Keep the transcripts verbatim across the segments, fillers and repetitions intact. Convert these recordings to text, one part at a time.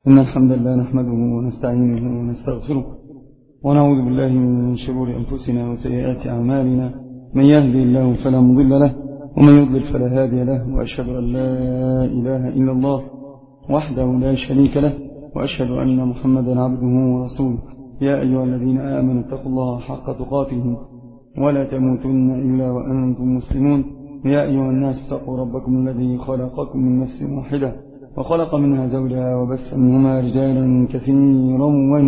إن الحمد لله نحمده ونستعينه ونستغفره ونعوذ بالله من شرور أنفسنا وسيئات أعمالنا. من يهدي الله فلا مضل له ومن يضلل فلا هادي له، وأشهد أن لا إله إلا الله وحده لا شريك له، وأشهد أن محمدا عبده ورسوله. يا أيها الذين آمنوا اتقوا الله حق تقاته ولا تموتن إلا وأنتم مسلمون. يا أيها الناس اتقوا ربكم الذي خلقكم من نفس واحدة وخلق منها زوجها وبث منهما رجالا كثيرا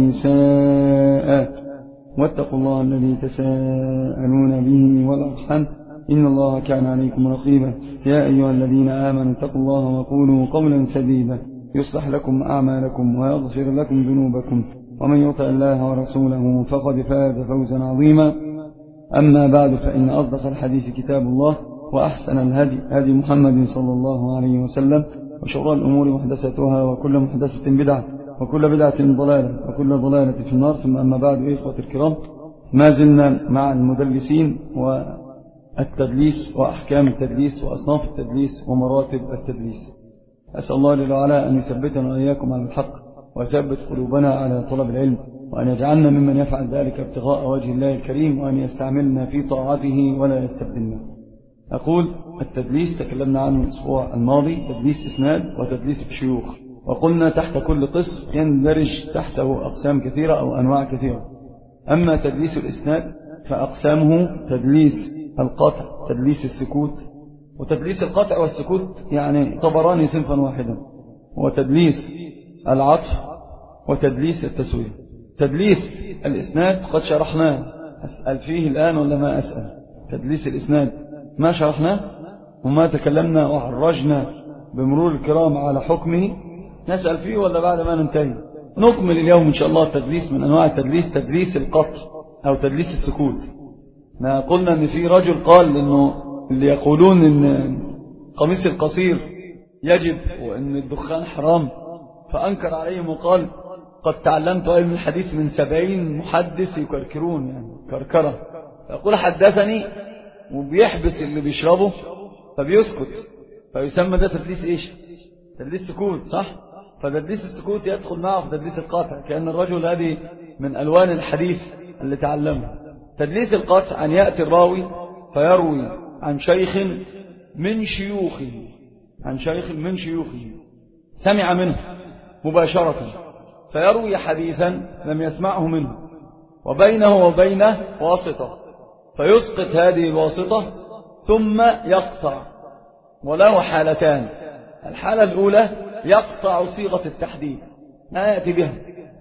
ونساء، واتقوا الله الذي تساءلون به والأرحام إن الله كان عليكم رقيبا. يا أيها الذين آمنوا اتقوا الله وقولوا قولا سديدا يصلح لكم أعمالكم ويغفر لكم ذنوبكم، ومن يطع الله ورسوله فقد فاز فوزا عظيما. أما بعد، فإن أصدق الحديث كتاب الله، وأحسن الهدي هدي محمد صلى الله عليه وسلم، وشر الأمور محدثتها، وكل محدثة بدعة، وكل بدعة ضلالة، وكل ضلالة في النار. ثم أما بعد، إخوة الكرام، ما زلنا مع المدلسين والتدليس وأحكام التدليس وأصناف التدليس ومراتب التدليس. أسأل الله جل وعلا أن يثبتنا وإياكم على الحق، ويثبت قلوبنا على طلب العلم، وأن يجعلنا ممن يفعل ذلك ابتغاء وجه الله الكريم، وأن يستعملنا في طاعته ولا يستبدلنا. أقول التدليس تكلمنا عنه الأسبوع الماضي، تدليس إسناد وتدليس الشيوخ، وقلنا تحت كل قسم يندرج تحته أقسام كثيرة أو أنواع كثيرة. أما تدليس الإسناد فأقسامه تدليس القطع، تدليس السكوت. وتدليس القطع والسكوت يعني يعتبران صنفا واحدا، وتدليس العطف وتدليس التسوية. تدليس الإسناد قد شرحناه، أسأل فيه الآن ولا ما أسأل؟ تدليس الإسناد ما شرحناه وما تكلمنا وعرجنا بمرور الكرام على حكمه، نسأل فيه ولا بعد ما ننتهي؟ نكمل اليوم إن شاء الله التدليس. من أنواع التدليس تدليس القطع أو تدليس السكوت. ما قلنا أن في رجل قال إنه اللي يقولون إن قميص القصير يجب وإن الدخان حرام، فأنكر عليهم وقال قد تعلمت علم الحديث من سبعين محدث يكركرون، يعني كركرة. فيقول حدثني وبيحبس اللي بيشربه فبيسكت، فيسمى ده تدليس إيش؟ تدليس سكوت، صح؟ فتدليس السكوت يدخل معه في تدليس القطع، كأن الرجل هذه من ألوان الحديث اللي تعلمه. تدليس القطع أن يأتي الراوي فيروي عن شيخ من شيوخه، عن شيخ من شيوخه سمع منه مباشرة، فيروي حديثا لم يسمعه منه وبينه وبينه واسطة، فيسقط هذه الواسطة ثم يقطع. وله حالتان. الحالة الأولى يقطع صيغة التحديث، ما يأتي بها،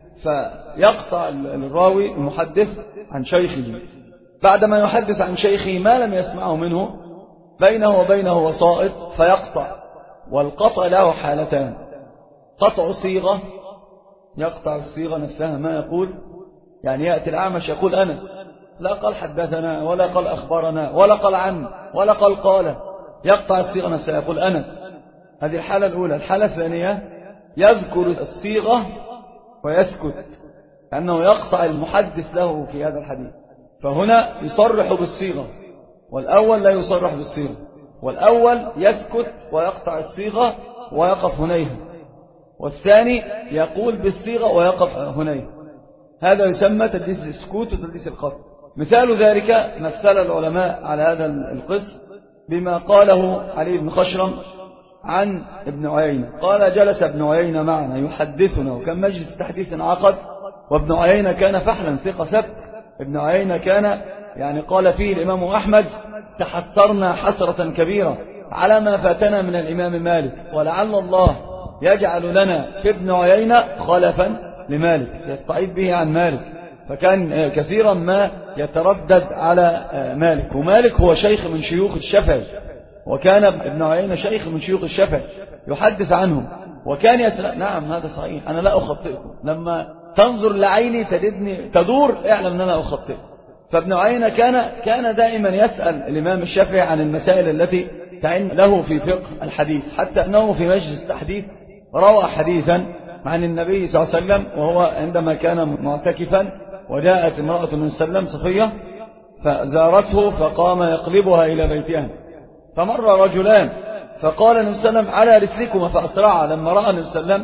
فيقطع الراوي المحدث عن شيخه بعدما يحدث عن شيخه ما لم يسمعه منه، بينه وبينه وسائط فيقطع. والقطع له حالتان: قطع صيغة، يقطع الصيغة نفسها، ما يقول يعني يأتي الأعمش يقول أنس، لا قال حدثنا ولا قال أخبرنا ولا قال عن ولا قال قال، يقطع الصيغة نفسها يقول أنس. هذه الحالة الأولى. الحالة الثانية يذكر الصيغة ويسكت، لأنه يقطع المحدث له في هذا الحديث، فهنا يصرح بالصيغة، والأول لا يصرح بالصيغة. والأول يسكت ويقطع الصيغة ويقف هنيها، والثاني يقول بالصيغة ويقف هنيها. هذا يسمى تدليس السكوت وتدليس القطع. مثال ذلك مثل العلماء على هذا القسم بما قاله علي بن خشرم عن ابن عيينة. قال: جلس ابن عيينة معنا يحدثنا، وكان مجلس تحديث عقد، وابن عيينة كان فحلا ثقة ثبت. ابن عيينة كان يعني قال فيه الإمام أحمد: تحسرنا حسرة كبيرة على ما فاتنا من الإمام مالك، ولعل الله يجعل لنا في ابن عيينة خلفا لمالك، يستعيد به عن مالك. فكان كثيرا ما يتردد على مالك، ومالك هو شيخ من شيوخ الشافعي، وكان ابن عيينة شيخ من شيوخ الشافعي يحدث عنهم، وكان يسأل. نعم هذا صحيح، أنا لا أخطئكم، لما تنظر لعيني تجدني تدور اعلم أن أنا أخطئ. فابن عيينة كان كان دائما يسأل الإمام الشافعي عن المسائل التي تعين له في فقه الحديث، حتى أنه في مجلس التحديث روى حديثا عن النبي صلى الله عليه وسلم، وهو عندما كان معتكفا وجاءت امرأة من سلم صفية فزارته فقام يقلبها إلى بيتها، فمر رجلان فقال النبي صلى الله عليه وسلم: على رسلكما، فأسرعا. لما رأى النبي صلى الله عليه وسلم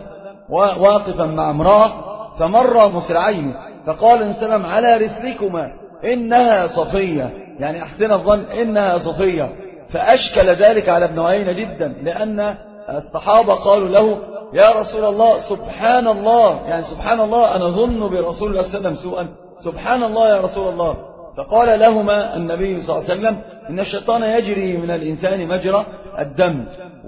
واقفا مع امرأة فمر مسرعين فقال النبي صلى الله عليه وسلم على رسلكما إنها صفية، يعني أحسن الظن إنها صفية. فأشكل ذلك على ابن عيينة جدا، لأن الصحابة قالوا له يا رسول الله سبحان الله، يعني سبحان الله أنا ظن برسول الله صلى الله عليه وسلم سوءا، سبحان الله يا رسول الله. فقال لهما النبي صلى الله عليه وسلم إن الشيطان يجري من الإنسان مجرى الدم.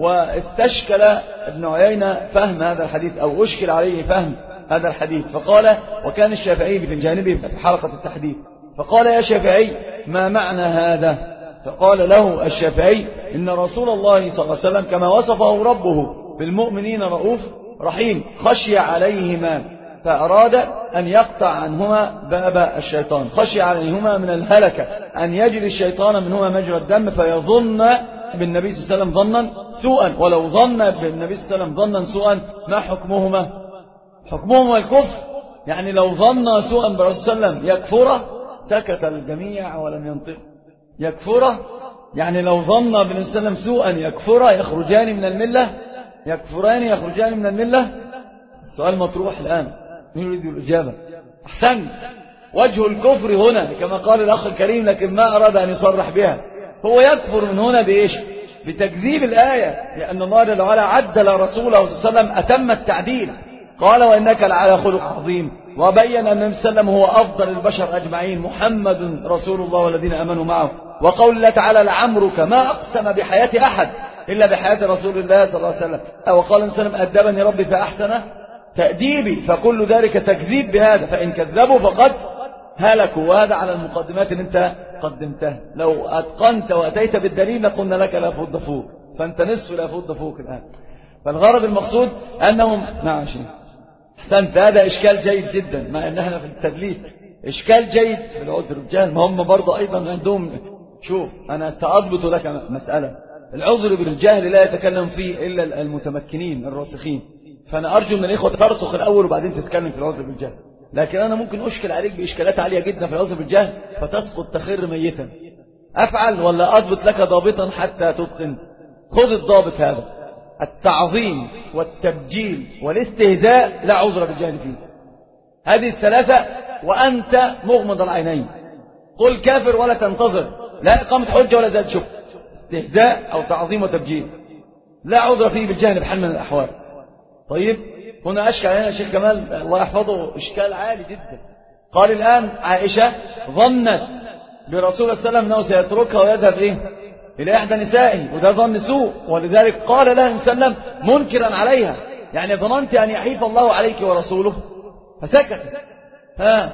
واستشكل ابن عيينة فهم هذا الحديث، أو أشكل عليه فهم هذا الحديث، فقال وكان الشافعي في جانبه في حلقة التحديث، فقال يا شافعي ما معنى هذا؟ فقال له الشافعي إن رسول الله صلى الله عليه وسلم كما وصفه ربه بالمؤمنين رؤوف رحيم خشي عليهما فأراد أن يقطع عنهما باب الشيطان، خشي عليهما من الهلكة أن يجري الشيطان منهما مجرى الدم فيظن بالنبي صلى الله عليه وسلم ظنا سوءا، ولو ظن بالنبي صلى الله عليه وسلم ظنا سوءا ما حكمهما؟ حكمهما الكفر. يعني لو ظن سوءا بالرسول صلى الله عليه وسلم يكفره، سكت الجميع ولم ينطق. يكفره يعني لو ظن بالنبي صلى الله عليه وسلم سوءا يكفره، يخرجان من الملة، يكفران يخرجان من الملة. السؤال مطروح الآن، نريد الإجابة. أحسن، وجه الكفر هنا كما قال الأخ الكريم، لكن ما أراد أن يصرح بها، هو يكفر من هنا بإيش؟ بتكذيب الآية، لأن الله جل وعلا عدل رسوله صلى الله عليه وسلم أتم التعديل، قال وإنك لعلى خلق عظيم، وبين أن النبي صلى الله عليه وسلم هو أفضل البشر أجمعين، محمد رسول الله والذين آمنوا معه. وقول الله تعالى لعمرك ما أقسم بحياة أحد إلا بحياة رسول الله صلى الله عليه وسلم. وقال النبي صلى الله عليه وسلم أدبني ربي فأحسن تأديبي، فكل ذلك تكذيب بهذا، فإن كذبوا فقد هلكوا. وهذا على المقدمات اللي انت قدمتها، لو أتقنت وأتيت بالدليل لقلنا لك لا فض فوق، فأنت نصف لا فض فوق الآن. فالغرض المقصود أنهم نعم شيء أحسنت، هذا إشكال جيد جدا، مع أن احنا في التدليس إشكال جيد في العذر بالجهل، ما هم برضه أيضا عندهم. شوف أنا سأضبط لك مسألة، العذر بالجهل لا يتكلم فيه إلا المتمكنين الراسخين، فأنا أرجو من الإخوة ترسخ الأول وبعدين تتكلم في العذر بالجهل. لكن أنا ممكن أشكل عليك بإشكالات عالية جدا في العذر بالجهل فتسقط تخر ميتا. أفعل ولا أضبط لك ضابطا حتى تتقن؟ خذ الضابط هذا، التعظيم والتبجيل والاستهزاء لا عذر بالجهل فيه. هذه الثلاثة وأنت مغمض العينين، قل كافر ولا تنتظر، لا إقامة حجة ولا زاد شبه، استهزاء أو تعظيم وتبجيل لا عذر فيه بالجهل بحال من الأحوال. طيب هنا أشكال علينا الشيخ كمال الله يحفظه إشكال عالي جدا. قال الآن عائشة ظنت برسول الله صلى الله عليه وسلم أنه سيتركها ويذهب إيه؟ إلى إحدى نسائه، وده ظن سوء، ولذلك قال لها صلى الله عليه وسلم منكرا عليها، يعني ظننت أن يحيف الله عليك ورسوله؟ فسكتت. ها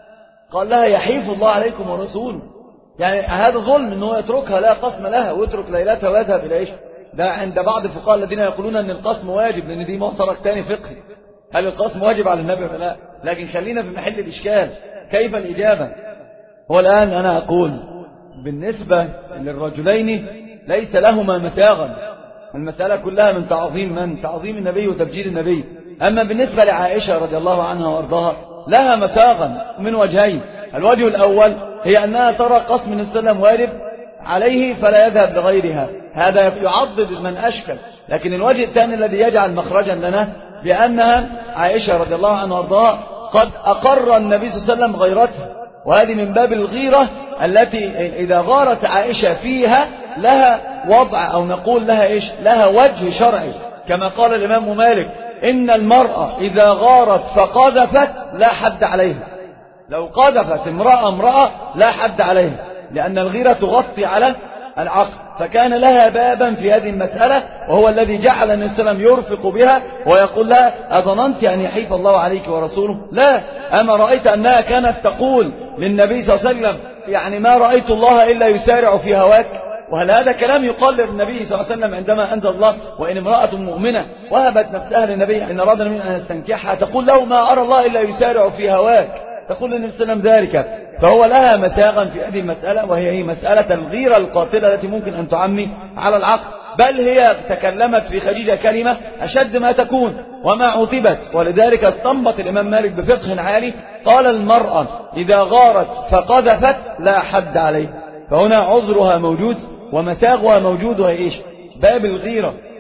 قال لها يحيف الله عليكم ورسوله، يعني هذا ظلم أنه يتركها لا قسم لها ويترك ليلتها ويذهب إلى إيش؟ ده عند بعض الفقهاء الذين يقولون أن القسم واجب، لأن دي مصدر ثاني فقهي، هل القسم واجب على النبي ولا لا؟ لكن خلينا في محل الإشكال، كيف الإجابة؟ هو الآن أنا أقول بالنسبة للرجلين ليس لهما مساغا، المسألة كلها من تعظيم من؟ تعظيم النبي وتبجيل النبي. أما بالنسبة لعائشة رضي الله عنها وارضاها لها مساغا من وجهين. الوجه الأول هي أنها ترى قسم النبي صلى الله عليه وسلم وارد عليه فلا يذهب لغيرها، هذا يعضد من أشكل. لكن الوجه الثاني الذي يجعل مخرجا لنا بأنها عائشة رضي الله عنها وارضاها قد أقر النبي صلى الله عليه وسلم غيرتها، وهذه من باب الغيرة التي إذا غارت عائشة فيها لها وضع، أو نقول لها إيش؟ لها وجه شرعي، كما قال الإمام مالك إن المرأة إذا غارت فقذفت لا حد عليها. لو قذفت امرأة امرأة لا حد عليها، لأن الغيرة تغطي على العقل، فكان لها بابا في هذه المسألة، وهو الذي جعل النبي صلى الله عليه وسلم يرفق بها ويقول لها أظننت أن يحيف الله عليك ورسوله؟ لا، أما رأيت أنها كانت تقول للنبي صلى الله عليه وسلم يعني ما رأيت الله إلا يسارع في هواك؟ وهل هذا كلام يقال للنبي صلى الله عليه وسلم عندما أنزل الله وإن امرأة مؤمنة وهبت نفسها للنبي إن أراد النبي أن يستنكحها تقول له ما أرى الله إلا يسارع في هواك، تقول للنبي صلى الله عليه وسلم ذلك. فهو لها مساغا في هذه المسألة، وهي هي مسألة الغيرة القاتلة التي ممكن أن تعمي على العقل، بل هي تكلمت في خديجة كلمة أشد ما تكون وما عتبت. ولذلك استنبط الإمام مالك بفقه عالي قال المرأة إذا غارت فقذفت لا حد عليه، فهنا عذرها موجود ومساغها موجود، وهي إيش؟ باب الغيرة.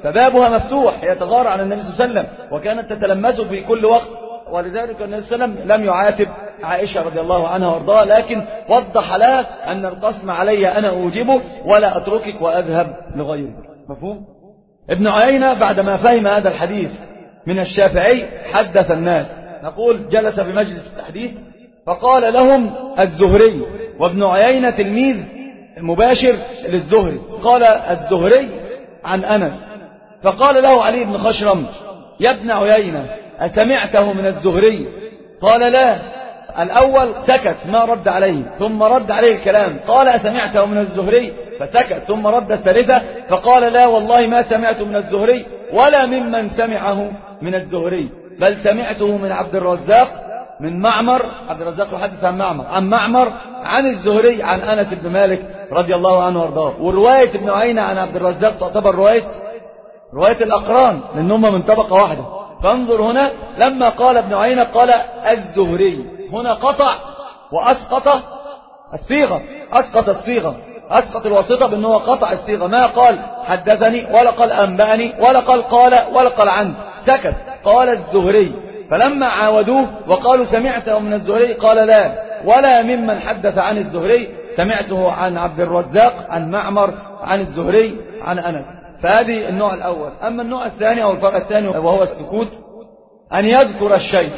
فبابها مفتوح يتغار عن النبي صلى الله عليه وسلم وكانت تتلمسه في كل وقت. ولذلك النبي صلى الله عليه وسلم لم يعاتب عائشة رضي الله عنها وارضاها، لكن وضح لها أن القسم علي أنا أوجبه ولا أتركك وأذهب لغيرك. مفهوم؟ ابن عيينة بعدما فهم هذا الحديث من الشافعي حدث الناس. نقول جلس في مجلس التحديث فقال لهم الزهري، وابن عيينة تلميذ مباشر للزهري، قال الزهري عن أنس، فقال له علي بن خشرم يا ابن عيينة أسمعته من الزهري؟ قال لا. الأول سكت ما رد عليه، ثم رد عليه الكلام، قال أسمعته من الزهري؟ فسكت، ثم رد الثالثة فقال لا والله ما سمعته من الزهري ولا ممن سمعه من الزهري، بل سمعته من عبد الرزاق من معمر. عبد الرزاق يحدث عن معمر عن معمر عن الزهري عن أنس بن مالك رضي الله عنه وارضاه. ورواية ابن عيينة عن عبد الرزاق تعتبر رواية رواية الأقران لأنهم من طبقة واحدة. فانظر هنا لما قال ابن عيينة قال الزهري، هنا قطع وأسقط الصيغة، أسقط الصيغة، أسقط الواسطة بأنه قطع الصيغة، ما قال حدثني ولا قال أنبأني ولا قال قال ولا قال عن، سكت، قال الزهري. فلما عاودوه وقالوا سمعته من الزهري قال لا ولا ممن حدث عن الزهري، سمعته عن عبد الرزاق عن معمر عن الزهري عن أنس. فهذه النوع الأول. أما النوع الثاني أو الفرق الثاني وهو السكوت، أن يذكر الشيخ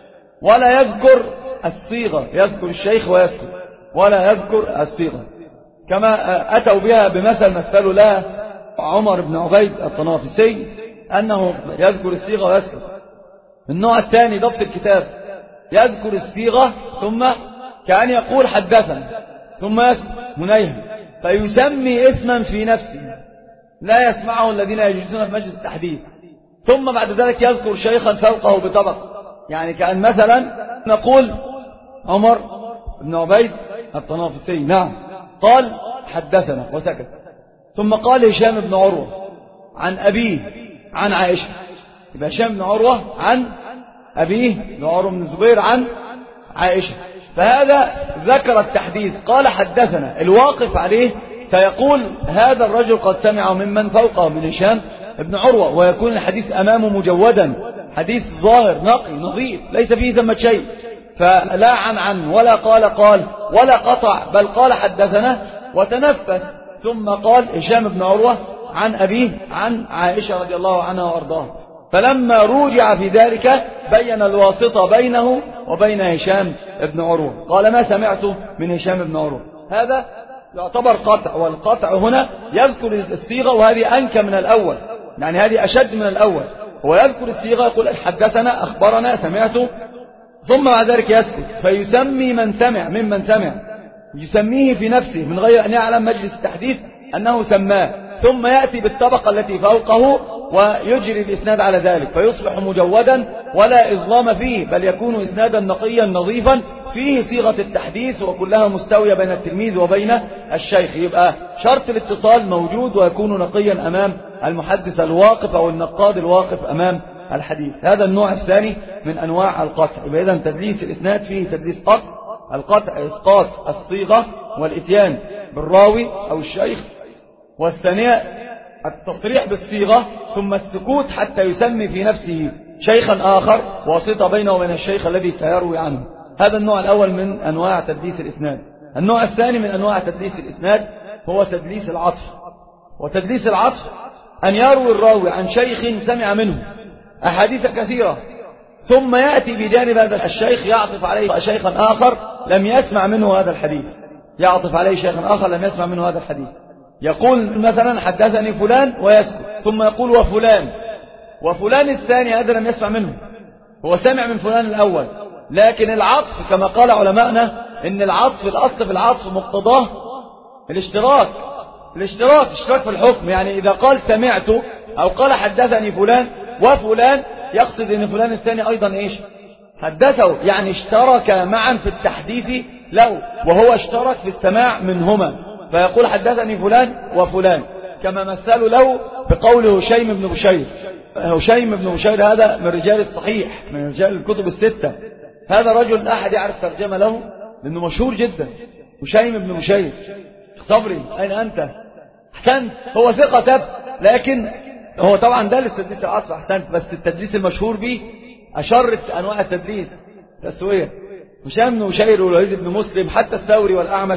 ولا يذكر الصيغة، يذكر الشيخ ويسكت ولا يذكر الصيغة، كما أتوا بها بمثل مثلوا لها عمر بن عبيد الطنافسي أنه يذكر الصيغة ويسكت. النوع الثاني ضبط الكتاب، يذكر الصيغة ثم كأن يقول حدثنا ثم يسكت منيها، فيسمي اسما في نفسه لا يسمعه الذين يجلسون في مجلس التحديث، ثم بعد ذلك يذكر شيخا فوقه بطبق. يعني كأن مثلا نقول عمر بن عبيد الطنافسي نعم قال حدثنا وسكت، ثم قال هشام بن عروة عن أبيه عن عائشة، يبقى هشام بن عروة عن أبيه بن عروة بن الزبير عن عائشة، فهذا ذكر التحديث قال حدثنا. الواقف عليه سيقول هذا الرجل قد سمع ممن فوقه من هشام بن عروة، ويكون الحديث أمامه مجودا، حديث ظاهر نقي نظيف ليس فيه ثمة شيء، فلا عن عن ولا قال قال ولا قطع، بل قال حدثنا وتنفس، ثم قال هشام بن عروة عن أبيه عن عائشة رضي الله عنها وأرضاها. فلما روجع في ذلك بين الواسطة بينه وبين هشام بن عروة، قال ما سمعته من هشام بن عروة. هذا يعتبر قطع، والقطع هنا يذكر الصيغة، وهذه أنكى من الأول، يعني هذه أشد من الأول. هو يذكر الصيغة يقول حدثنا أخبرنا سمعته، ثم بعد ذلك يسكت، فيسمي من سمع ممن سمع، يسميه في نفسه من غير أن يعلم مجلس التحديث أنه سماه، ثم يأتي بالطبقة التي فوقه ويجري الإسناد على ذلك، فيصبح مجودا ولا إظلام فيه، بل يكون إسنادا نقيا نظيفا فيه صيغة التحديث وكلها مستوية بين التلميذ وبين الشيخ. يبقى شرط الاتصال موجود ويكون نقيا أمام المحدث الواقف أو النقاد الواقف أمام الحديث. هذا النوع الثاني من أنواع القطع. يبقى إذن تدليس الإسناد فيه تدليس قطع، القطع إسقاط الصيغة والإتيان بالراوي أو الشيخ، والثانية التصريح بالصيغة ثم السكوت حتى يسمي في نفسه شيخا آخر واسطة بينه وبين الشيخ الذي سيروي عنه. هذا النوع الأول من أنواع تدليس الإسناد. النوع الثاني من أنواع تدليس الإسناد هو تدليس العطف. وتدليس العطف أن يروي الراوي عن شيخ سمع منه أحاديث كثيرة، ثم يأتي بجانب هذا الشيخ يعطف عليه شيخا آخر لم يسمع منه هذا الحديث، يعطف عليه شيخا آخر لم يسمع منه هذا الحديث. يقول مثلا حدثني فلان ويسكت، ثم يقول وفلان، وفلان الثاني هذا لم يسمع منه، هو سمع من فلان الأول. لكن العطف كما قال علماءنا إن العطف الأصل في العطف مقتضاه الاشتراك، الاشتراك اشتراك في الحكم. يعني إذا قال سمعت أو قال حدثني فلان وفلان يقصد أن فلان الثاني أيضا إيش حدثه، يعني اشترك معا في التحديث له، وهو اشترك في السماع منهما، فيقول حدثني فلان وفلان، كما مثلوا له بقوله هشيم بن بشير. هشيم بن بشير هذا من رجال الصحيح، من رجال الكتب الستة. هذا رجل أحد يعرف ترجمة له لأنه مشهور جدا، هشيم بن بشير. صبري أين أنت؟ أحسنت، هو ثقة ثبت، لكن هو طبعا ده للتدليس العطف أحسنت، بس التدليس المشهور به أشر أنواع التدليس تسوية. هشام بن بشير والوليد بن مسلم حتى الثوري والأعمش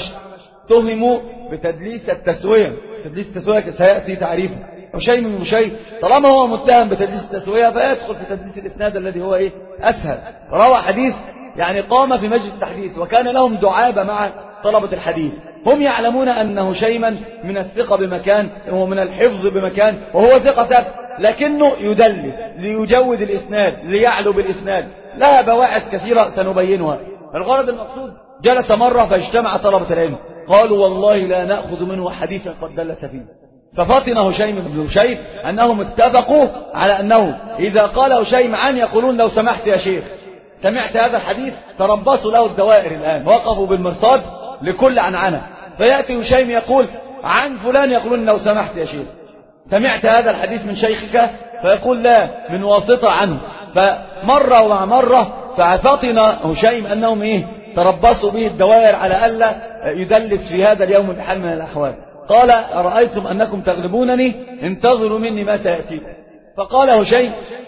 تهموا بتدليس التسوية. تدليس التسوية سيأتي تعريفه. هشام بن بشير طالما هو متهم بتدليس التسوية فيدخل في تدليس الإسناد الذي هو إيه أسهل. روى حديث يعني قام في مجلس التحديث وكان لهم دعابة مع طلبة الحديث، هم يعلمون أن هشيما من الثقة بمكان ومن الحفظ بمكان وهو ثقة ثبت، لكنه يدلس ليجود الإسناد ليعلو بالإسناد. لها بواعث كثيرة سنبينها. الغرض المقصود جلس مرة فاجتمع طلبة العلم قالوا والله لا نأخذ منه حديثا قد دلس فيه. ففطن هشيم بن بشير أنهم اتفقوا على أنه إذا قال هشيم عن يقولون لو سمحت يا شيخ سمعت هذا الحديث تربصوا له الدوائر الآن، وقفوا بالمرصاد لكل عنعنة. فيأتي هشيم يقول عن فلان يقولون لو سمحت يا شيخ سمعت هذا الحديث من شيخك، فيقول لا من واسطة عنه. فمرة ومع مرة ففطن هشيم أنهم إيه تربصوا به الدوائر على ألا يدلس في هذا اليوم بحال من الأحوال. قال أرأيتم أنكم تغلبونني انتظروا مني ما سيأتيكم. فقال هشيم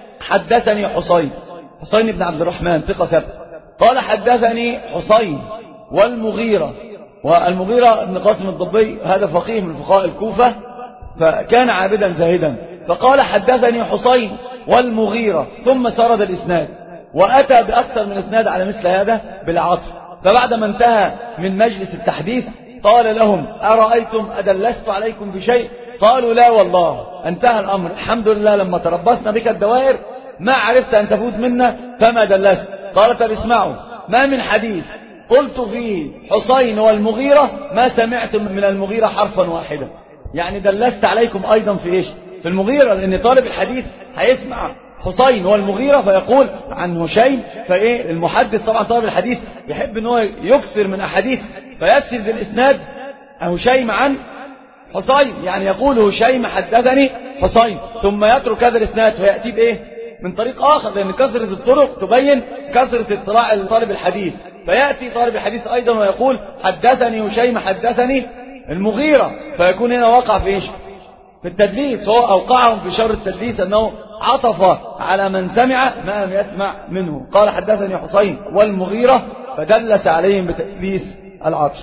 حدثني حسين حسين بن عبد الرحمن ثقة ثبت قال حدثني حسين والمغيرة، والمغيرة بن قاسم الضبي هذا فقيه من فقهاء الكوفة فكان عابدا زاهدا. فقال حدثني حسين والمغيرة ثم سرد الإسناد وأتى بأكثر من إسناد على مثل هذا بالعطف. فبعدما انتهى من مجلس التحديث قال لهم أرأيتم أدلست عليكم بشيء؟ قالوا لا والله انتهى الأمر الحمد لله لما تربصنا بك الدوائر ما عرفت أن تفوت منا فما دلست. قال طب اسمعوا ما من حديث قلت فيه حسين والمغيرة ما سمعتم من المغيرة حرفا واحدا. يعني دلست عليكم أيضا في إيش في المغيرة، لأن طالب الحديث هيسمع حسين والمغيرة فيقول عن هشيم، فإيه المحدث طبعا طالب الحديث يحب أنه يكثر من أحاديث فيسرد الإسناد هشيم عن حسين، يعني يقول هشيم حدثني حسين ثم يترك هذا الإسناد فيأتي بإيه من طريق آخر، لأن كثرة الطرق تبين كثرة اطلاع طالب الحديث. فيأتي طالب الحديث أيضا ويقول حدثني هشيم حدثني المغيرة، فيكون هنا وقع في إيش في التدليس. هو أوقعهم في شر التدليس أنه عطف على من سمع ما لم يسمع منه. قال حدثني حسين والمغيرة فدلس عليهم بتدليس العطف.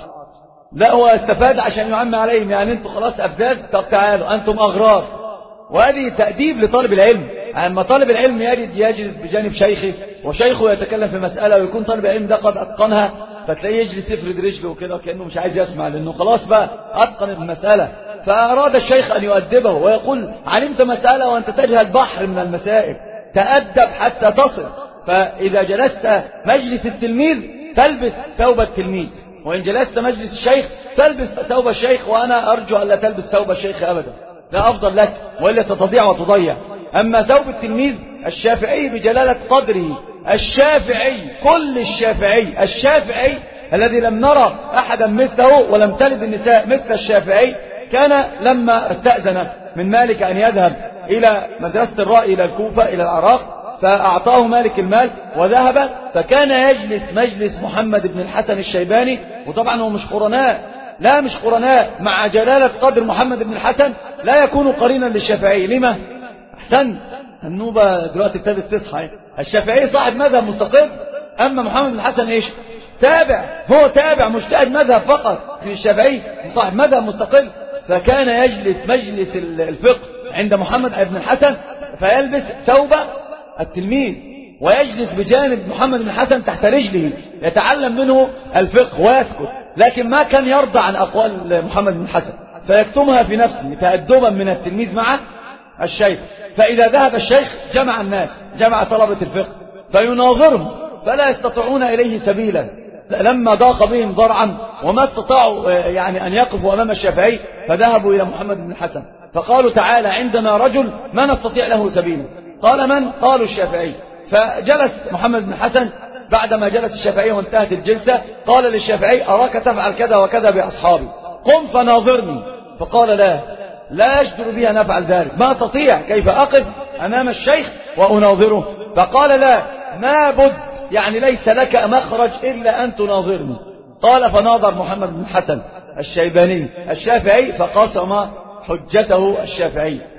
لا هو استفاد عشان يعم عليهم، يعني انتم خلاص أفزاز طب تعالوا أنتم أغرار. وهذه تأديب لطالب العلم. أما طالب العلم يجد يجلس بجانب شيخه وشيخه يتكلم في مسألة ويكون طالب العلم ده قد أتقنها فتلاقيه يجلس يفرد رجله وكده كأنه مش عايز يسمع لأنه خلاص بقى أتقن المسألة. فأراد الشيخ أن يؤدبه ويقول علمت مسألة وأنت تجهل بحر من المسائل، تأدب حتى تصل. فإذا جلست مجلس التلميذ تلبس ثوب التلميذ، وإن جلست مجلس الشيخ تلبس ثوب الشيخ، وأنا أرجو أن لا تلبس ثوب الشيخ أبدا، لا أفضل لك وإلا ستضيع وتضيع. أما ثوب التلميذ الشافعي بجلالة قدره، الشافعي كل الشافعي الشافعي الذي لم نرى أحدا مثله ولم تلد النساء مثل الشافعي، كان لما استأذن من مالك أن يذهب إلى مدرسة الرأي إلى الكوفة إلى العراق فأعطاه مالك المال وذهب، فكان يجلس مجلس محمد بن الحسن الشيباني. وطبعا هو مش قرناء، لا مش قرناء، مع جلالة قدر محمد بن الحسن لا يكون قرينا للشافعي. لما؟ أحسن النوبة دلوقتي ابتدت تصحى. الشافعي صاحب مذهب مستقل، أما محمد بن الحسن إيش تابع، هو تابع مجتهد مذهب فقط. الشافعي صاحب مذهب مستقل، فكان يجلس مجلس الفقه عند محمد بن الحسن فيلبس ثوب التلميذ ويجلس بجانب محمد بن الحسن تحت رجله يتعلم منه الفقه ويسكت، لكن ما كان يرضى عن أقوال محمد بن الحسن فيكتمها في نفسه تأدبا من التلميذ مع الشيخ. فإذا ذهب الشيخ جمع الناس، جمع طلبة الفقه فيناظرهم فلا يستطيعون إليه سبيلا، لما ضاق بهم ضرعا وما استطاعوا يعني أن يقفوا أمام الشافعي فذهبوا إلى محمد بن الحسن فقالوا تعالى عندنا رجل ما نستطيع له سبيلا. قال من؟ قالوا الشافعي. فجلس محمد بن الحسن بعدما جلس الشافعي وانتهت الجلسة قال للشافعي أراك تفعل كذا وكذا بأصحابي، قم فناظرني. فقال لا لا يجدر بي أن أفعل ذلك، ما أستطيع، كيف أقف أمام الشيخ وأناظره؟ فقال لا ما بد، يعني ليس لك مخرج إلا أن تناظرني. قال فناظر محمد بن الحسن الشيباني الشافعي فقاسم حجته الشافعي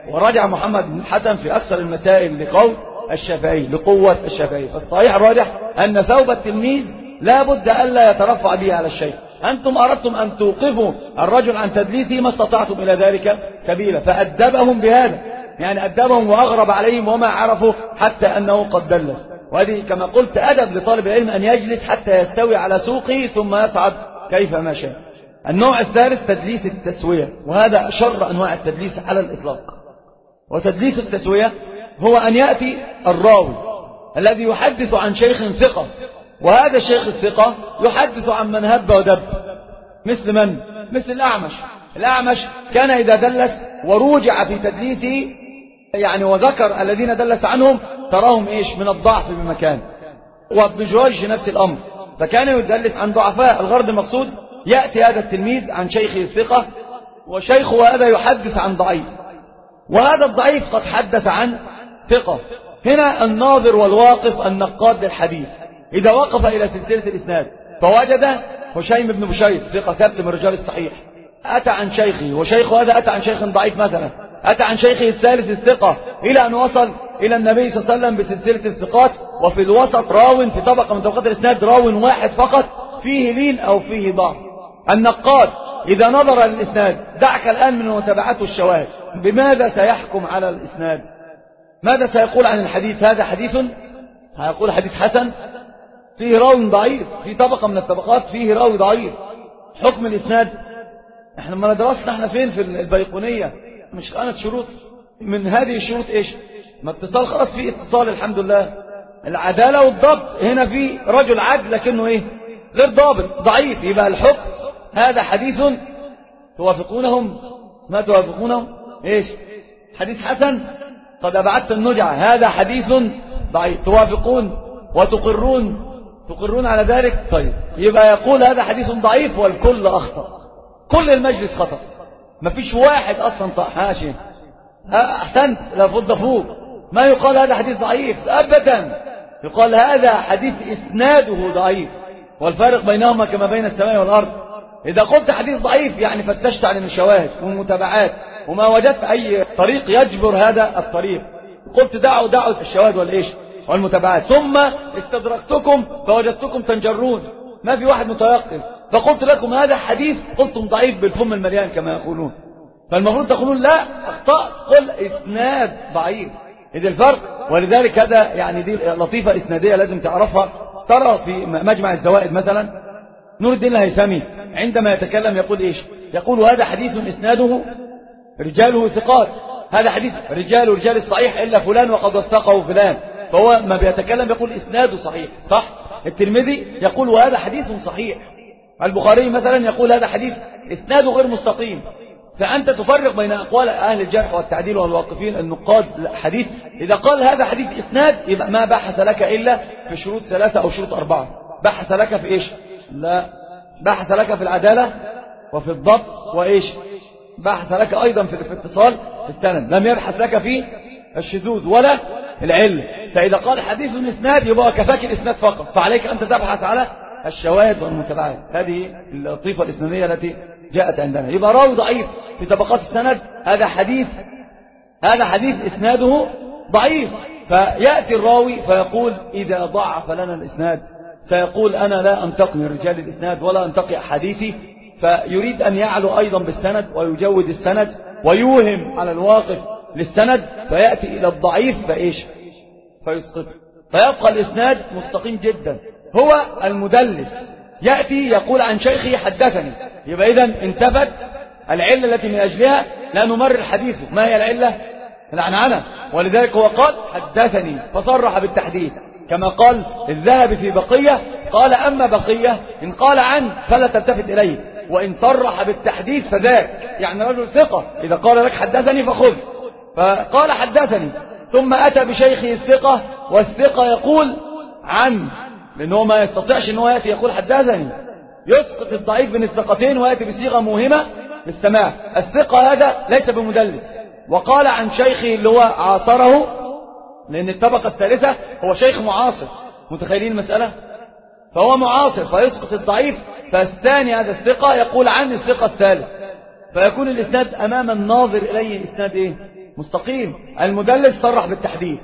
ورجع محمد بن الحسن في أكثر المسائل لقول الشافعي لقوة الشافعي. فالصحيح الراجح أن ثوب التلميذ لا بد ألا يترفع به على الشيخ. أنتم أردتم أن توقفوا الرجل عن تدليسه ما استطعتم إلى ذلك سبيلا، فأدبهم بهذا، يعني أدبهم وأغرب عليهم وما عرفوا حتى أنه قد دلس. وهذه كما قلت أدب لطالب العلم أن يجلس حتى يستوي على سوقه ثم يصعد كيف ما شاء. النوع الثالث تدليس التسوية، وهذا شر أنواع التدليس على الإطلاق. وتدليس التسوية هو أن يأتي الراوي الذي يحدث عن شيخ ثقة، وهذا الشيخ الثقة يحدث عن من هب ودب، مثل من؟ مثل الأعمش. الأعمش كان إذا دلس وروجع في تدليسه يعني وذكر الذين دلس عنهم تراهم إيش من الضعف بمكان، وبجوج نفس الأمر، فكان يدلس عن ضعفاء. الغرض المقصود يأتي هذا التلميذ عن شيخه الثقة وشيخه هذا يحدث عن ضعيف، وهذا الضعيف قد حدث عن ثقة. هنا الناظر والواقف النقاد للحديث إذا وقف إلى سلسلة الإسناد فوجد هشيم بن بشير ثقة ثبت من رجال الصحيح أتى عن شيخه، وشيخه هذا أتى عن شيخ ضعيف مثلا، أتى عن شيخه الثالث الثقة، إلى أن وصل إلى النبي صلى الله عليه وسلم بسلسلة الثقات، وفي الوسط راو في طبقة من طبقات الإسناد راو واحد فقط فيه لين أو فيه ضعف. النقاد إذا نظر للإسناد، دعك الآن من المتابعات والشواهد، بماذا سيحكم على الإسناد؟ ماذا سيقول عن الحديث؟ هذا حديث، هيقول حديث حسن فيه راوي ضعيف، في طبقة من الطبقات فيه راوي ضعيف. حكم الإسناد احنا ما درسنا احنا فين في البيقونية مش خمس شروط، من هذه الشروط ايش؟ ما اتصال، خلاص في اتصال الحمد لله. العدالة والضبط، هنا في رجل عدل لكنه ايه؟ غير ضابط ضعيف، يبقى الحكم هذا حديث توافقونهم ما توافقونهم ايش؟ حديث حسن قد أبعدت النجعة، هذا حديث ضعيف، توافقون وتقرون تقرون على ذلك. طيب يبقى يقول هذا حديث ضعيف والكل أخطأ، كل المجلس خطأ، ما فيش واحد أصلا صح. هاشي أحسنت لابد فوق، ما يقال هذا حديث ضعيف أبدا، يقال هذا حديث إسناده ضعيف، والفارق بينهما كما بين السماء والأرض. إذا قلت حديث ضعيف يعني فتشت عن الشواهد والمتابعات وما وجدت أي طريق يجبر هذا الطريق، قلت دعوا دعوا الشواهد والإيش والمتابعات، ثم استدركتكم فوجدتكم تنجرون، ما في واحد متيقن، فقلت لكم هذا حديث قلتم ضعيف بالفم المليان كما يقولون. فالمفروض تقولون لا أخطأت، قل إسناد ضعيف، إذا الفرق. ولذلك هذا يعني دي لطيفة إسنادية لازم تعرفها. ترى في مجمع الزوائد مثلا نور الدين الهيثمي عندما يتكلم يقول إيش؟ يقول هذا حديث إسناده رجاله ثقات، هذا حديث رجال رجال الصحيح إلا فلان وقد وثقه فلان، فهو ما بيتكلم يقول إسناده صحيح صح. الترمذي يقول وهذا حديث صحيح. البخاري مثلا يقول هذا حديث إسناده غير مستقيم. فأنت تفرق بين أقوال أهل الجرح والتعديل والواقفين النقاد الحديث. إذا قال هذا حديث إسناد يبقى ما بحث لك إلا في شروط ثلاثة أو شروط أربعة. بحث لك في إيش؟ لا، بحث لك في العدالة وفي الضبط وإيش؟ بحث لك أيضا في الاتصال السند، لم يبحث لك في الشذوذ ولا العلة. فإذا قال حديث إسناد يبقى كفاك الإسناد فقط، فعليك أن تبحث على الشواهد والمتابعات. هذه اللطيفة الإسنادية التي جاءت عندنا. يبقى راوي ضعيف في طبقات السند، هذا حديث هذا حديث إسناده ضعيف. فيأتي الراوي فيقول إذا ضعف لنا الإسناد سيقول أنا لا أنتقي من رجال الإسناد ولا أنتقي حديثي، فيريد أن يعلو أيضا بالسند ويجود السند ويوهم على الواقف للسند، فيأتي إلى الضعيف فإيش؟ فيسقط، فيبقى الإسناد مستقيم جدا. هو المدلس يأتي يقول عن شيخه حدثني، يبقى إذن انتفت العلة التي من أجلها لا نمرر حديثه. ما هي العلة؟ العنعنة. ولذلك هو قال حدثني فصرح بالتحديث، كما قال الذهبي في بقية، قال أما بقية إن قال عن فلا تلتفت إليه، وإن صرح بالتحديث فذاك، يعني رجل ثقة إذا قال لك حدثني فخذ. فقال حدثني ثم أتى بشيخه الثقة، والثقة يقول عن، لأنه ما يستطيعش أنه يأتي يقول حدثني، يسقط الضعيف من الثقتين ويأتي بصيغة موهمة للسماع. الثقة هذا ليس بمدلس، وقال عن شيخه اللي هو عاصره، لأن الطبقة الثالثة هو شيخ معاصر، متخيلين المسألة؟ فهو معاصر فيسقط الضعيف، فالثاني هذا الثقة يقول عن الثقة الثالث، فيكون الإسناد أمام الناظر إليه إسناد إيه؟ مستقيم. المدلس صرح بالتحديث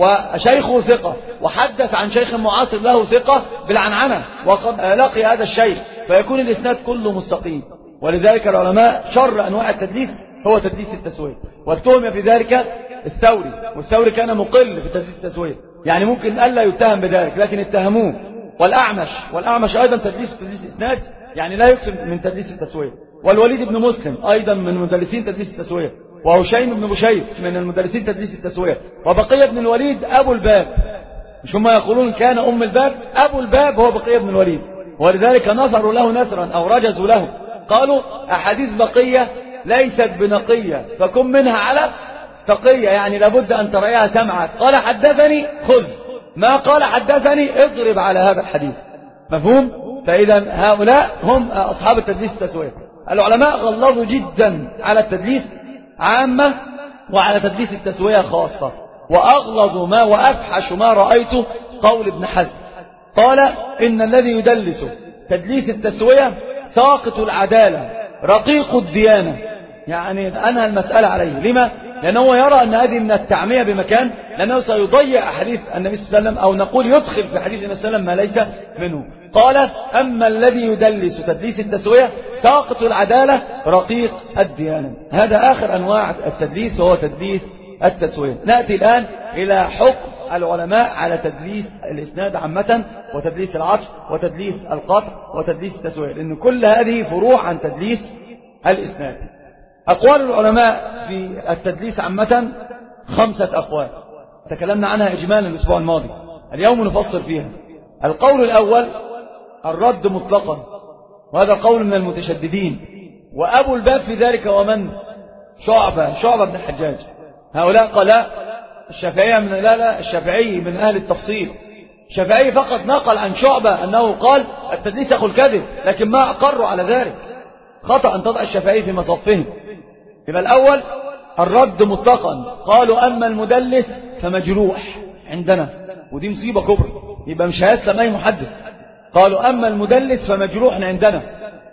وشيخه ثقة وحدث عن شيخ معاصر له ثقة بالعنعنة وقد لقي هذا الشيخ، فيكون الإسناد كله مستقيم. ولذلك العلماء شر أنواع التدليس هو تدليس التسوية، واتهم في ذلك الثوري، والثوري كان مقل في تدليس التسوية، يعني ممكن ألا يتهم بذلك لكن اتهموه. والأعمش والأعمش أيضا تدليس تدليس إسناد، يعني لا يقسم من تدليس التسوية. والوليد بن مسلم أيضا من مدلسين تدليس التسوية، وهشيم بن بشير من المدلسين تدليس التسوية، وبقية بن الوليد أبو الباب. مش هم يقولون كان أم الباب؟ أبو الباب هو بقية بن الوليد، ولذلك نظروا له نثرا أو رجزوا له، قالوا أحاديث بقية ليست بنقية فكن منها على تقية، يعني لابد أن تريها سمعك. قال حدثني خذ، ما قال حدثني اضرب على هذا الحديث. مفهوم؟ فإذا هؤلاء هم أصحاب التدليس التسوية. العلماء غلظوا جدا على التدليس عامة وعلى تدليس التسوية خاصة، وأغلظوا ما وأفحش ما رأيته قول ابن حزم، قال إن الذي يدلس تدليس التسوية ساقط العدالة رقيق الديانة، يعني أنهى المسألة عليه. لما؟ لأنه يرى أن هذه من التعمية بمكان، لأنه سيضيع حديث النبي صلى الله عليه وسلم، أو نقول يدخل في حديث النبي صلى الله عليه وسلم ما ليس منه. قال أما الذي يدلس تدليس التسوية ساقط العدالة رقيق الديانة. هذا آخر أنواع التدليس وهو تدليس التسوية. نأتي الآن إلى حكم العلماء على تدليس الإسناد عامة، وتدليس العطف، وتدليس القطع، وتدليس التسوية، لأن كل هذه فروع عن تدليس الإسناد. أقوال العلماء في التدليس عامة خمسة أقوال تكلمنا عنها إجمالا الأسبوع الماضي، اليوم نفصل فيها. القول الأول الرد مطلقا، وهذا قول من المتشددين، وأبو الباب في ذلك ومن شعبة شعبة بن الحجاج. هؤلاء قال لا، الشافعية من لا لا الشافعي من أهل التفصيل. الشافعي فقط نقل عن شعبة أنه قال التدليس أخو الكذب، لكن ما أقروا على ذلك. خطأ أن تضع الشافعي في مصفهم. يبقى الأول الرد مطلقا، قالوا أما المدلس فمجروح عندنا، ودي مصيبة كبرى، يبقى مش هيسلم أي محدث. قالوا أما المدلس فمجروح عندنا،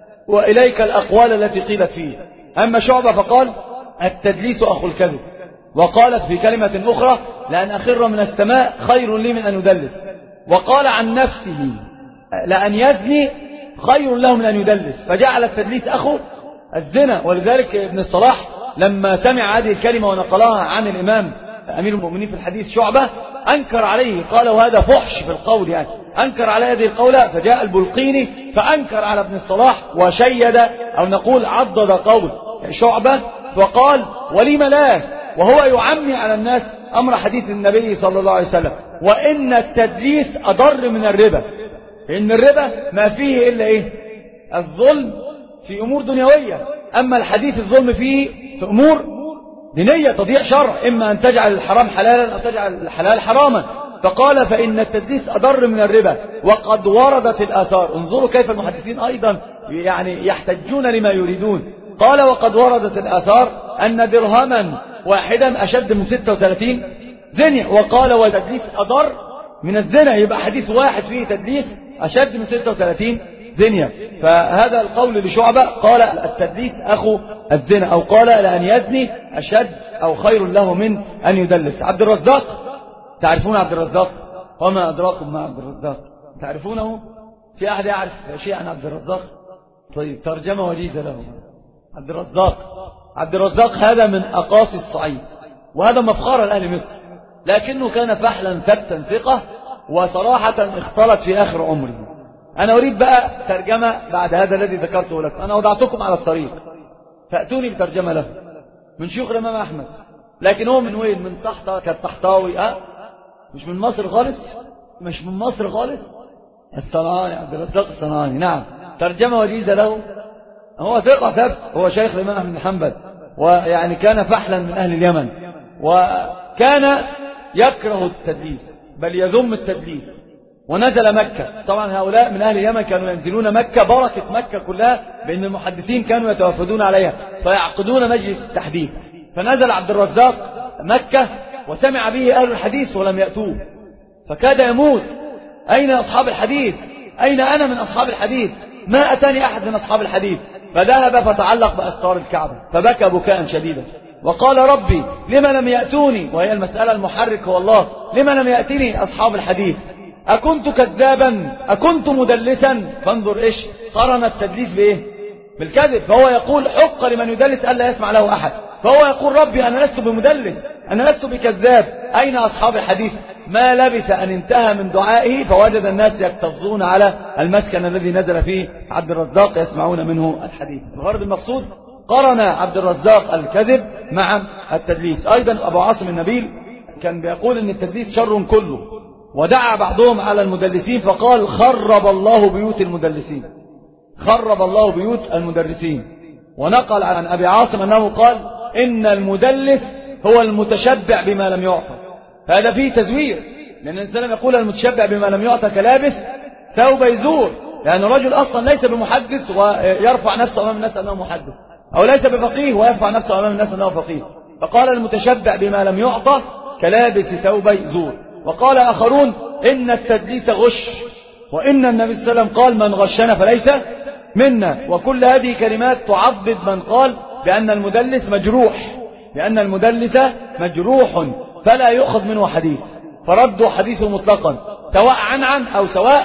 وإليك الأقوال التي قيلت فيه. أما شعبة فقال التدليس أخو الكذب، وقالت في كلمة أخرى لأن أخر من السماء خير لي من أن يدلس، وقال عن نفسه لأن يزني خير له من أن يدلس، فجعل التدليس أخو الزنا. ولذلك ابن الصلاح لما سمع هذه الكلمة ونقلها عن الإمام أمير المؤمنين في الحديث شعبة أنكر عليه، قال وهذا فحش في القول، يعني أنكر على هذه القولة. فجاء البلقيني فأنكر على ابن الصلاح وشيد أو نقول عضد قول شعبة، وقال ولم لا، وهو يعمي على الناس أمر حديث النبي صلى الله عليه وسلم، وإن التدليس أضر من الربا، إن الربا ما فيه إلا إيه؟ الظلم في أمور دنيوية، أما الحديث الظلم فيه في أمور دينية تضيع شرع، إما أن تجعل الحرام حلالا أو تجعل الحلال حراما. فقال فإن التدليس أضر من الربا، وقد وردت الآثار. انظروا كيف المحدثين أيضا يعني يحتجون لما يريدون. قال وقد وردت الآثار أن درهما واحدا أشد من ستة وثلاثين زنية، وقال والتدليس أضر من الزنا، يبقى حديث واحد فيه تدليس أشد من ستة وثلاثين زنية. فهذا القول لشعبة، قال التدليس أخو الزنا، أو قال لأن يزني أشد أو خير له من أن يدلس. عبد الرزاق، تعرفون عبد الرزاق؟ وما أدراكم ما عبد الرزاق؟ تعرفونه؟ في أحد يعرف شيء عن عبد الرزاق؟ طيب ترجمة وجيزة له. عبد الرزاق عبد الرزاق هذا من أقاصي الصعيد، وهذا مفخرة لأهل مصر، لكنه كان فحلا ثبتا ثقة، وصراحة اختلط في آخر عمره. أنا أريد بقى ترجمة بعد هذا الذي ذكرته لكم، أنا وضعتكم على الطريق، فأتوني بترجمة له من شيوخ الإمام أحمد. لكن هو من وين؟ من تحت كالتحتاوي، أه؟ مش من مصر خالص، مش من مصر خالص. الصنعاني، عبد الرزاق الصنعاني، نعم، ترجمة وجيزة له. هو ثقة ثبت، هو شيخ الإمام أحمد بن حنبل، ويعني كان فحلا من أهل اليمن، وكان يكره التدليس بل يذم التدليس، ونزل مكة. طبعا هؤلاء من أهل اليمن كانوا ينزلون مكة، بركة مكة كلها بأن المحدثين كانوا يتوافدون عليها فيعقدون مجلس التحديث. فنزل عبد الرزاق مكة وسمع به أهل الحديث ولم يأتوه، فكاد يموت. أين أصحاب الحديث؟ أين أنا من أصحاب الحديث؟ ما أتاني أحد من أصحاب الحديث. فذهب فتعلق بأستار الكعبة فبكى بكاء شديدا، وقال ربي لما لم يأتوني، وهي المسألة المحرك هو الله، لما لم يأتني أصحاب الحديث؟ أكنت كذابا؟ أكنت مدلسا؟ فانظر إيش قرن التدليس بإيه؟ بالكذب. فهو يقول حق لمن يدلس ألا يسمع له أحد، فهو يقول ربي أنا لست بمدلس، أنا لست بكذاب، أين أصحاب الحديث؟ ما لبث أن انتهى من دعائه فوجد الناس يكتظون على المسكن الذي نزل فيه عبد الرزاق يسمعون منه الحديث. الغرض المقصود قرن عبد الرزاق الكذب مع التدليس. أيضا أبو عاصم النبيل كان بيقول أن التدليس شر كله، ودعا بعضهم على المدلسين فقال خرب الله بيوت المدلسين، خرب الله بيوت المدرسين. ونقل عن أبي عاصم أنه قال إن المدلس هو المتشبع بما لم يعطى. هذا فيه تزوير، لأن الإنسان يقول المتشبع بما لم يعطى كلابس ثوب يزور، لأن الرجل أصلا ليس بمحدث ويرفع نفسه أمام الناس أنه محدث، أو ليس بفقيه ويرفع نفسه أمام الناس أنه فقيه. فقال المتشبع بما لم يعطى كلابس ثوب يزور. وقال آخرون إن التدليس غش، وإن النبي صلى الله عليه وسلم قال من غشنا فليس منا. وكل هذه كلمات تعضد من قال بأن المدلس مجروح، لأن المدلس مجروح فلا يؤخذ منه حديث، فردوا حديثه مطلقا سواء عن عن أو سواء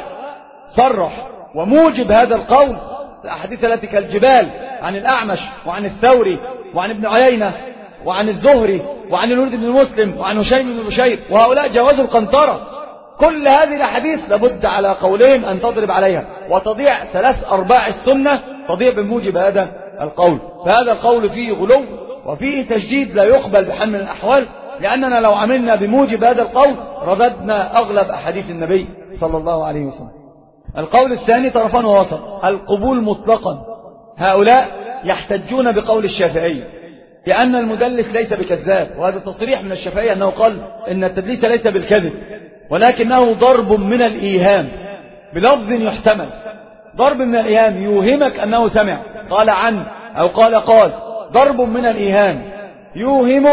صرح. وموجب هذا القول الأحاديث التي كالجبال عن الأعمش وعن الثوري وعن ابن عيينة وعن الزهري وعن الوليد بن مسلم وعن هشيم بن بشير، وهؤلاء جاوزوا القنطرة. كل هذه الأحاديث لابد على قولهم أن تضرب عليها وتضيع ثلاث أرباع السنة، تضيع بموجب هذا القول. فهذا القول فيه غلو وفيه تشديد لا يقبل بحال من الأحوال، لأننا لو عملنا بموجب هذا القول رددنا أغلب أحاديث النبي صلى الله عليه وسلم. القول الثاني طرفان ووسط، القبول مطلقا. هؤلاء يحتجون بقول الشافعي بأن المدلس ليس بكذاب، وهذا تصريح من الشافعي أنه قال إن التدليس ليس بالكذب ولكنه ضرب من الإيهام بلفظ يحتمل. ضرب من الإيهام يوهمك أنه سمع، قال عن أو قال قال، ضرب من الإيهام يوهم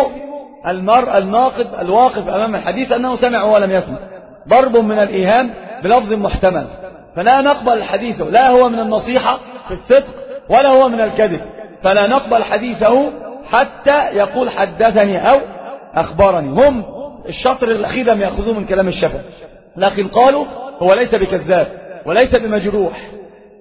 المرء الناقد الواقف أمام الحديث أنه سمع ولم يسمع. ضرب من الإيهام بلفظ محتمل، فلا نقبل الحديث، لا هو من النصيحة في الصدق ولا هو من الكذب، فلا نقبل حديثه حتى يقول حدثني أو أخبرني. هم الشطر الأخير لم يأخذوه من كلام الشافعي، لكن قالوا هو ليس بكذاب وليس بمجروح،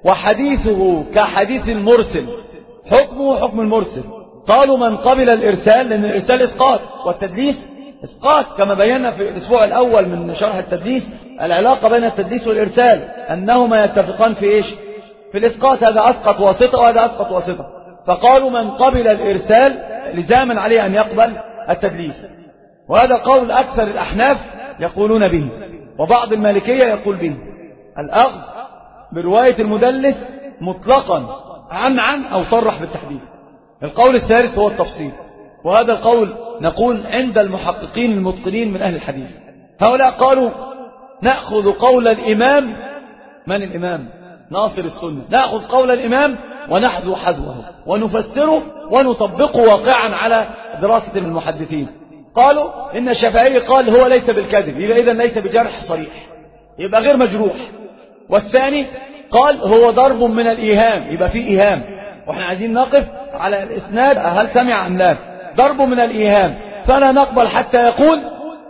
وحديثه كحديث المرسل، حكمه حكم المرسل. قالوا من قبل الإرسال، لأن الإرسال إسقاط والتدليس إسقاط، كما بينا في الأسبوع الأول من شرح التدليس العلاقة بين التدليس والإرسال أنهما يتفقان في إيش؟ في الإسقاط. هذا أسقط واسطة وهذا أسقط واسطة. فقالوا من قبل الإرسال لزاما عليه أن يقبل التدليس، وهذا قول أكثر الأحناف يقولون به، وبعض المالكية يقول به الأخذ برواية المدلس مطلقا عن عن أو صرح بالتحديث. القول الثالث هو التفصيل، وهذا القول نقول عند المحققين المتقنين من أهل الحديث. هؤلاء قالوا نأخذ قول الإمام، من الإمام؟ ناصر السنة، نأخذ قول الإمام ونحذو حذوه ونفسره ونطبقه واقعا على دراسة المحدثين. قالوا إن الشافعي قال هو ليس بالكذب، يبقى إذن ليس بجرح صريح، يبقى غير مجروح. والثاني قال هو ضرب من الإيهام، يبقى فيه إيهام، وإحنا عايزين نقف على الإسناد هل سمع أم لا. ضرب من الإيهام فلا نقبل حتى يقول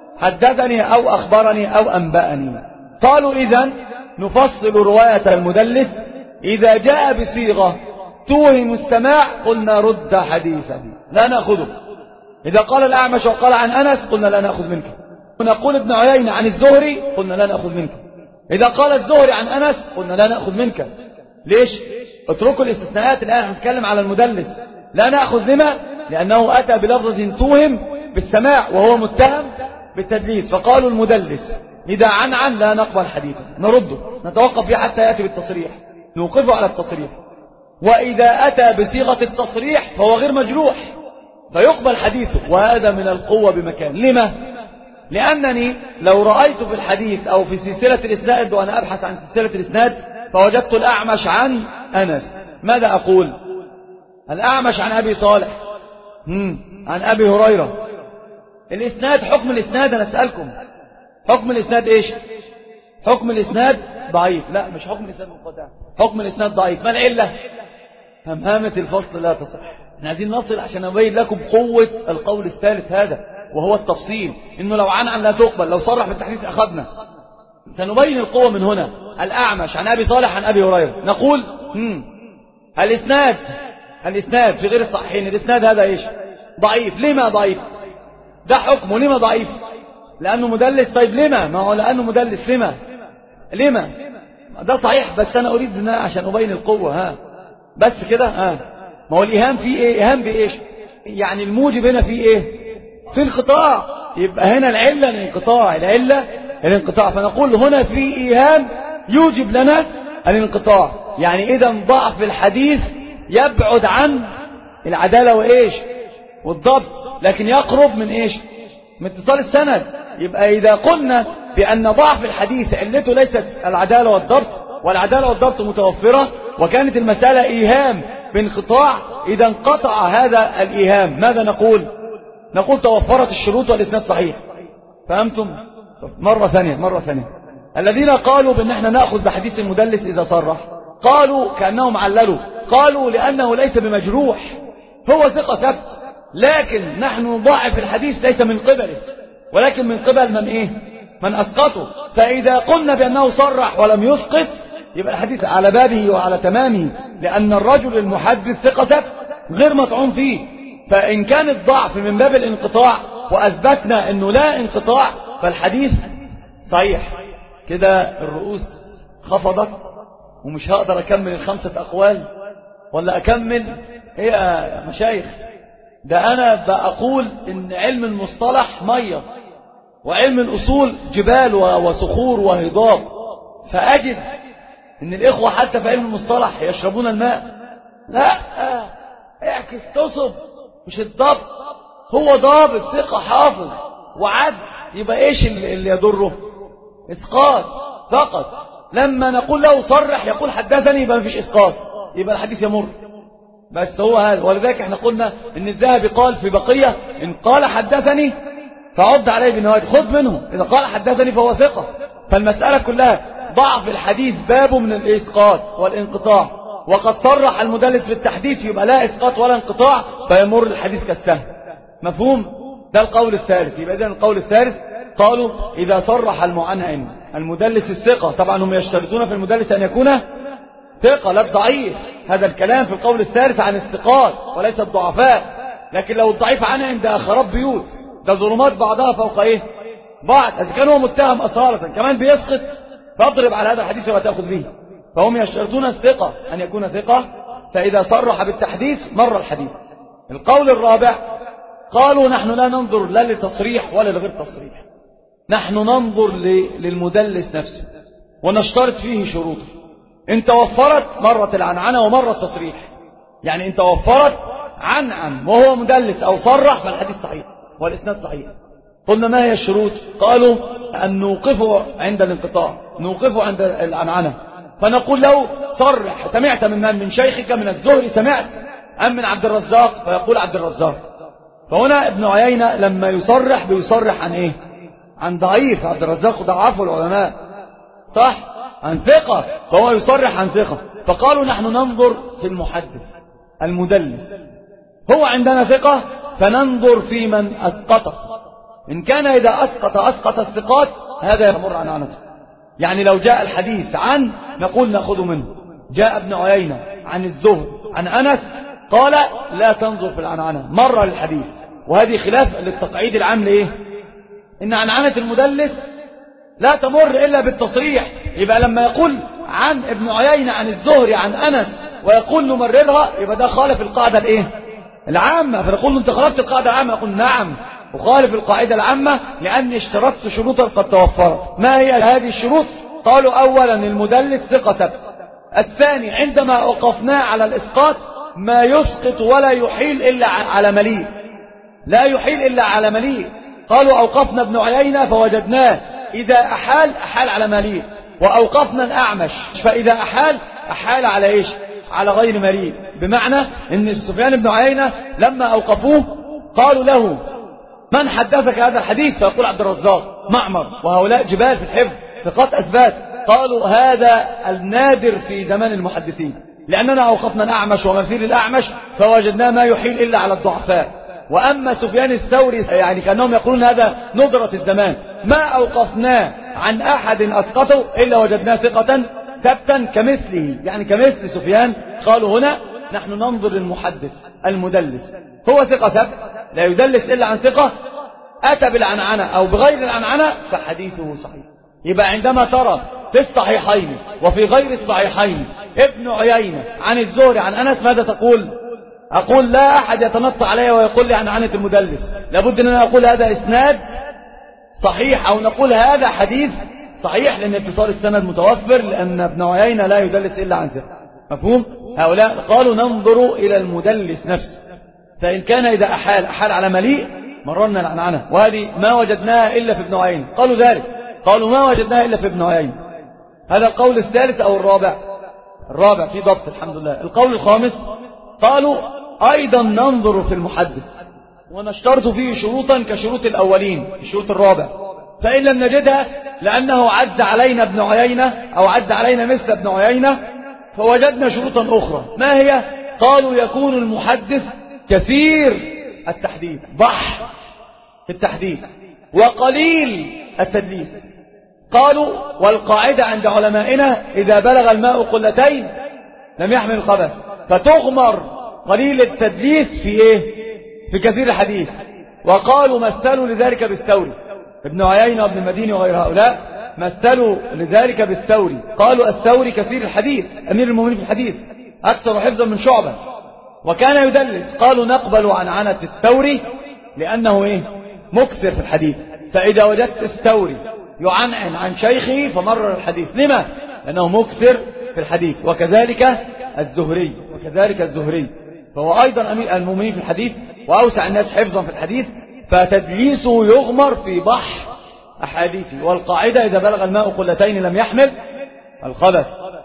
حدثني أو أخبرني أو أنبأني. قالوا إذن نفصل رواية المدلس، إذا جاء بصيغة توهم السماع قلنا رد حديثه لا نأخذه. إذا قال الأعمش وقال عن أنس قلنا لا نأخذ منك. ونقول ابن عيينة عن الزهري قلنا لا نأخذ منك. إذا قال الزهري عن أنس قلنا لا نأخذ منك. ليش؟ اتركوا الاستثناءات. الآن نتكلم على المدلس. لا نأخذ لما؟ لأنه أتى بلفظة توهم بالسماع وهو متهم بالتدليس. فقالوا المدلس إذا عن عن لا نقبل حديثه، نرده، نتوقف فيه حتى يأتي بالتصريح، نوقفه على التصريح. وإذا أتى بصيغة التصريح فهو غير مجروح فيقبل حديثه، وهذا من القوة بمكان. لما؟ لأنني لو رأيت في الحديث أو في سلسلة الإسناد وأنا أبحث عن سلسلة الإسناد فوجدت الأعمش عن أنس، ماذا أقول؟ الأعمش عن أبي صالح عن أبي هريرة. الإسناد، حكم الإسناد أنا أسألكم، حكم الإسناد إيش؟ حكم الإسناد ضعيف. لا، مش حكم الإسناد منقطع، حكم الإسناد ضعيف. ما العلة؟ همهمة الفصل لا تصح. احنا عايزين نصل عشان أبين لكم قوة القول الثالث هذا، وهو التفصيل، إنه لو عن عن لا تقبل، لو صرح بالتحديث أخذنا. سنبين القوة من هنا. الأعمش عن أبي صالح عن أبي هريرة، نقول مم. الإسناد الإسناد في غير الصحيحين، الإسناد هذا إيش؟ ضعيف. لما ضعيف؟ ده حكمه. لما ضعيف؟ لأنه مدلس. طيب لما؟ ما هو لأنه مدلس. لما لما ده صحيح، بس أنا أريد أن عشان أبين القوة. ها بس كده. ها ما هو الإيهام فيه إيه؟ إيهام بإيش؟ يعني الموجب هنا فيه إيه؟ في انقطاع. يبقى هنا العلة الانقطاع، العلة الانقطاع. فنقول هنا في إيهام يوجب لنا الانقطاع. يعني إذا ضعف الحديث يبعد عن العدالة وإيش والضبط، لكن يقرب من إيش؟ من اتصال السند. يبقى إذا قلنا بأن ضعف الحديث علته ليست العدالة والضبط، والعدالة والضبط متوفرة، وكانت المسألة إيهام بانقطاع، إذا انقطع هذا الإيهام، ماذا نقول؟ نقول توفرت الشروط والإسناد صحيح. فهمتم؟ مرة ثانية مرة ثانية الذين قالوا بأن احنا نأخذ بحديث المدلس إذا صرح، قالوا كأنهم عللوا، قالوا لأنه ليس بمجروح، هو ثقة ثبت، لكن نحن نضاعف الحديث ليس من قبله، ولكن من قبل من إيه؟ من أسقطه. فإذا قلنا بأنه صرح ولم يسقط، يبقى الحديث على بابه وعلى تمامه، لأن الرجل المحدث ثقة ثبت غير مطعون فيه. فإن كان الضعف من باب الانقطاع وأثبتنا أنه لا انقطاع، فالحديث صحيح. كده الرؤوس خفضت ومش هقدر أكمل الخمسة أقوال، ولا أكمل؟ هي يا مشايخ، ده أنا بقول إن علم المصطلح مية، وعلم الأصول جبال وصخور وهضاب، فأجد إن الإخوة حتى في علم المصطلح يشربون الماء. لا، اعكس تصب، مش الضبط. هو ضابط ثقة حافظ وعد، يبقى إيش اللي يضره؟ إسقاط فقط. لما نقول له صرح يقول حدثني، يبقى مفيش إسقاط، يبقى الحديث يمر. بس هو هذا. ولذلك احنا قلنا ان الذهبي قال في بقية ان قال حدثني فعد عليه بالنوادي، خذ منه. اذا قال حدثني فهو ثقة. فالمسألة كلها ضعف الحديث بابه من الإسقاط والانقطاع، وقد صرح المدلس بالتحديث، يبقى لا إسقاط ولا انقطاع، فيمر الحديث كالسهم. مفهوم؟ ده القول الثالث. يبقى إذن القول الثالث قالوا إذا صرح المعنعن المدلس الثقة، طبعا هم يشترطون في المدلس أن يكون ثقة لا الضعيف. هذا الكلام في القول الثالث عن الثقات وليس الضعفاء. لكن لو الضعيف عنه ده خراب بيوت، ده ظلمات بعضها فوق ايه بعض. اذا كان هو متهم اصالة كمان بيسقط، فاضرب على هذا الحديث ولا تأخذ به. فهم يشترطون الثقة أن يكون ثقة، فإذا صرح بالتحديث مر الحديث. القول الرابع قالوا نحن لا ننظر لا لتصريح ولا لغير تصريح، نحن ننظر للمدلس نفسه ونشترط فيه شروطه. إن توفرت مرت العنعنة ومرت التصريح. يعني إن توفرت عنعن وهو مدلس أو صرح فالحديث صحيح والإسناد صحيح. قلنا ما هي الشروط؟ قالوا أن نوقفه عند الانقطاع، نوقفه عند العنعنة. فنقول له صرح، سمعت من من؟ من شيخك من الزهري سمعت أم من عبد الرزاق؟ فيقول عبد الرزاق. فهنا ابن عيينة لما يصرح بيصرح عن إيه؟ عن ضعيف. عبد الرزاق ضعفه العلماء صح؟ عن ثقة، فهو يصرح عن ثقة. فقالوا نحن ننظر في المحدث المدلس، هو عندنا ثقة فننظر في من أسقطه. إن كان إذا أسقط أسقط الثقات هذا يمر عن عنته. يعني لو جاء الحديث عن نقول نأخذ منه. جاء ابن عيينة عن الزهر عن أنس قال لا تنظر في العنعنة، مر الحديث. وهذه خلاف للتقعيد العام لإيه؟ إن عنعنة المدلس لا تمر إلا بالتصريح. يبقى لما يقول عن ابن عيينة عن الزهري عن أنس ويقول نمررها، يبقى ده خالف القاعدة الإيه؟ العامة. فنقول له أنت خالفت القاعدة العامة، يقول نعم وخالف القاعدة العامة لأني اشترطت شروطا قد توفرت. ما هي هذه الشروط؟ قالوا أولا المدلس ثقة ثبت. الثاني عندما أوقفناه على الإسقاط ما يسقط ولا يحيل إلا على مليء، لا يحيل إلا على مليء. قالوا أوقفنا ابن عيينة فوجدناه إذا أحال أحال على مليء، وأوقفنا الأعمش فإذا أحال أحال على إيش؟ على غير مليء. بمعنى أن سفيان بن عيينة لما أوقفوه قالوا له من حدثك هذا الحديث؟ فيقول عبد الرزاق معمر، وهؤلاء جبال في الحفظ ثقات أثبات. قالوا هذا النادر في زمان المحدثين، لأننا أوقفنا الأعمش ومثيل الأعمش فوجدنا ما يحيل إلا على الضعفاء. وأما سفيان الثوري يعني كأنهم يقولون هذا ندرة الزمان، ما أوقفناه عن أحد أسقطه إلا وجدناه ثقة ثبتا كمثله، يعني كمثل سفيان. قالوا هنا نحن ننظر للمحدث المدلس، هو ثقة ثبت لا يدلس إلا عن ثقة، أتى بالعنعنة أو بغير العنعنة فحديثه صحيح. يبقى عندما ترى في الصحيحين وفي غير الصحيحين ابن عيينة عن الزهري عن أنس، ماذا تقول؟ أقول لا أحد يتنطع علي ويقول لي عن عنة المدلس، لابد أن أنا أقول هذا إسناد صحيح أو نقول هذا حديث صحيح، لأن اتصال السند متوفر، لأن ابن عيينة لا يدلس إلا عن ثقة. مفهوم؟ هؤلاء قالوا ننظر إلى المدلس نفسه، فإن كان إذا أحال أحال على مليء مررنا العنعنة، وهذه ما وجدناها إلا في ابن عيينة. قالوا ذلك، قالوا ما وجدناها إلا في ابن عيينة. هذا القول الثالث أو الرابع؟ الرابع في ضبط الحمد لله. القول الخامس قالوا أيضا ننظر في المحدث ونشترط فيه شروطا كشروط الأولين، الشروط الرابع، فإن لم نجدها لأنه عز علينا ابن عيينة أو عز علينا مثل ابن عيينة فوجدنا شروطا أخرى. ما هي؟ قالوا يكون المحدث كثير التحديث، ضح في التحديث، وقليل التدليس. قالوا والقاعدة عند علمائنا إذا بلغ الماء قلتين لم يحمل الخبث، فتغمر قليل التدليس في إيه؟ في كثير الحديث. وقالوا مثلوا لذلك بالثوري، ابن عيينة وابن المديني وغير هؤلاء مثلوا لذلك بالثوري، قالوا الثوري كثير الحديث، أمير المؤمنين في الحديث، أكثر حفظا من شعبة، وكان يدلس. قالوا نقبل عن عنة الثوري لأنه إيه؟ مكثر في الحديث، فإذا وجدت الثوري يعنعن عن شيخه فمرر الحديث. لما؟ لأنه مكثر في الحديث. وكذلك الزهري، وكذلك الزهري فهو أيضا أمير المؤمنين في الحديث وأوسع الناس حفظا في الحديث، فتدليسه يغمر في بحر أحاديثه. والقاعدة إذا بلغ الماء قلتين لم يحمل الخبث.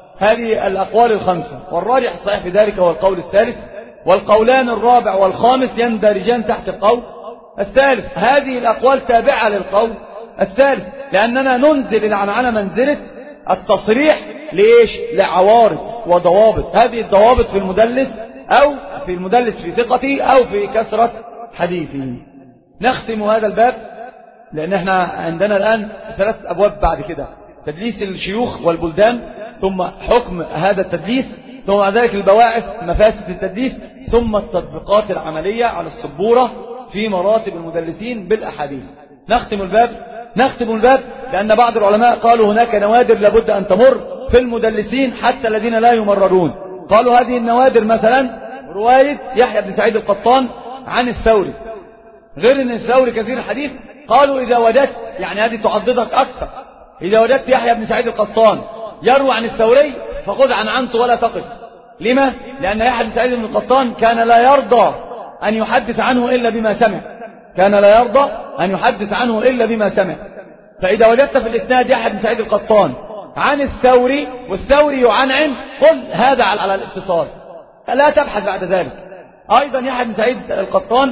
هذه الأقوال الخمسة، والراجح الصحيح في ذلك هو القول الثالث، والقولان الرابع والخامس يندرجان تحت القول الثالث. هذه الأقوال تابعة للقول الثالث، لأننا ننزل العنعنة منزلة التصريح ليش؟ لعوارض وضوابط. هذه الضوابط في المدلس أو في المدلس في ثقته أو في كثرة حديثه. نختم هذا الباب لأن احنا عندنا الآن ثلاث أبواب بعد كده: تدليس الشيوخ والبلدان، ثم حكم هذا التدليس، ثم بعد ذلك البواعث مفاسد التدليس، ثم التطبيقات العملية على السبورة في مراتب المدلسين بالأحاديث. نختم الباب نختم الباب لأن بعض العلماء قالوا هناك نوادر لابد أن تمر في المدلسين حتى الذين لا يمررون. قالوا هذه النوادر مثلا رواية يحيى بن سعيد القطان عن الثوري، غير أن الثوري كثير الحديث. قالوا إذا وجدت، يعني هذه تعضدك أكثر، إذا وجدت يحيى بن سعيد القطان يروي عن الثوري فخذ عن عنته ولا تقف. لما؟ لأن يحيى بن سعيد بن القطان كان لا يرضى أن يحدث عنه إلا بما سمع، كان لا يرضى أن يحدث عنه إلا بما سمع. فإذا وجدت في الإسناد يحيى بن سعيد القطان عن الثوري والثوري يعنعن، قل هذا على الاتصال، لا تبحث بعد ذلك. أيضا يحيى بن سعيد القطان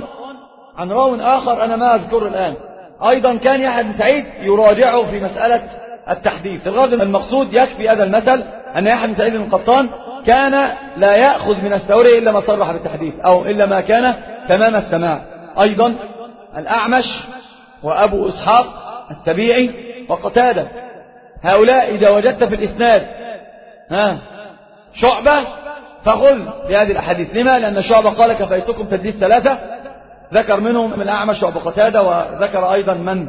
عن راو آخر أنا ما أذكره الآن، أيضا كان يحيى بن سعيد يراجعه في مسألة التحديث. الغرض المقصود يكفي هذا المثل أن يحيى بن سعيد القطان كان لا يأخذ من الثوري إلا ما صرح بالتحديث أو إلا ما كان تمام السماع. أيضا الأعمش وأبو إسحاق السبيعي وقتادة، هؤلاء إذا وجدت في الإسناد ها شعبة فخذ بهذه الأحاديث. لما؟ لأن شعبة قال كفيتكم تدليس ثلاثة، ذكر منهم من الأعمش وأبو قتادة، وذكر أيضا من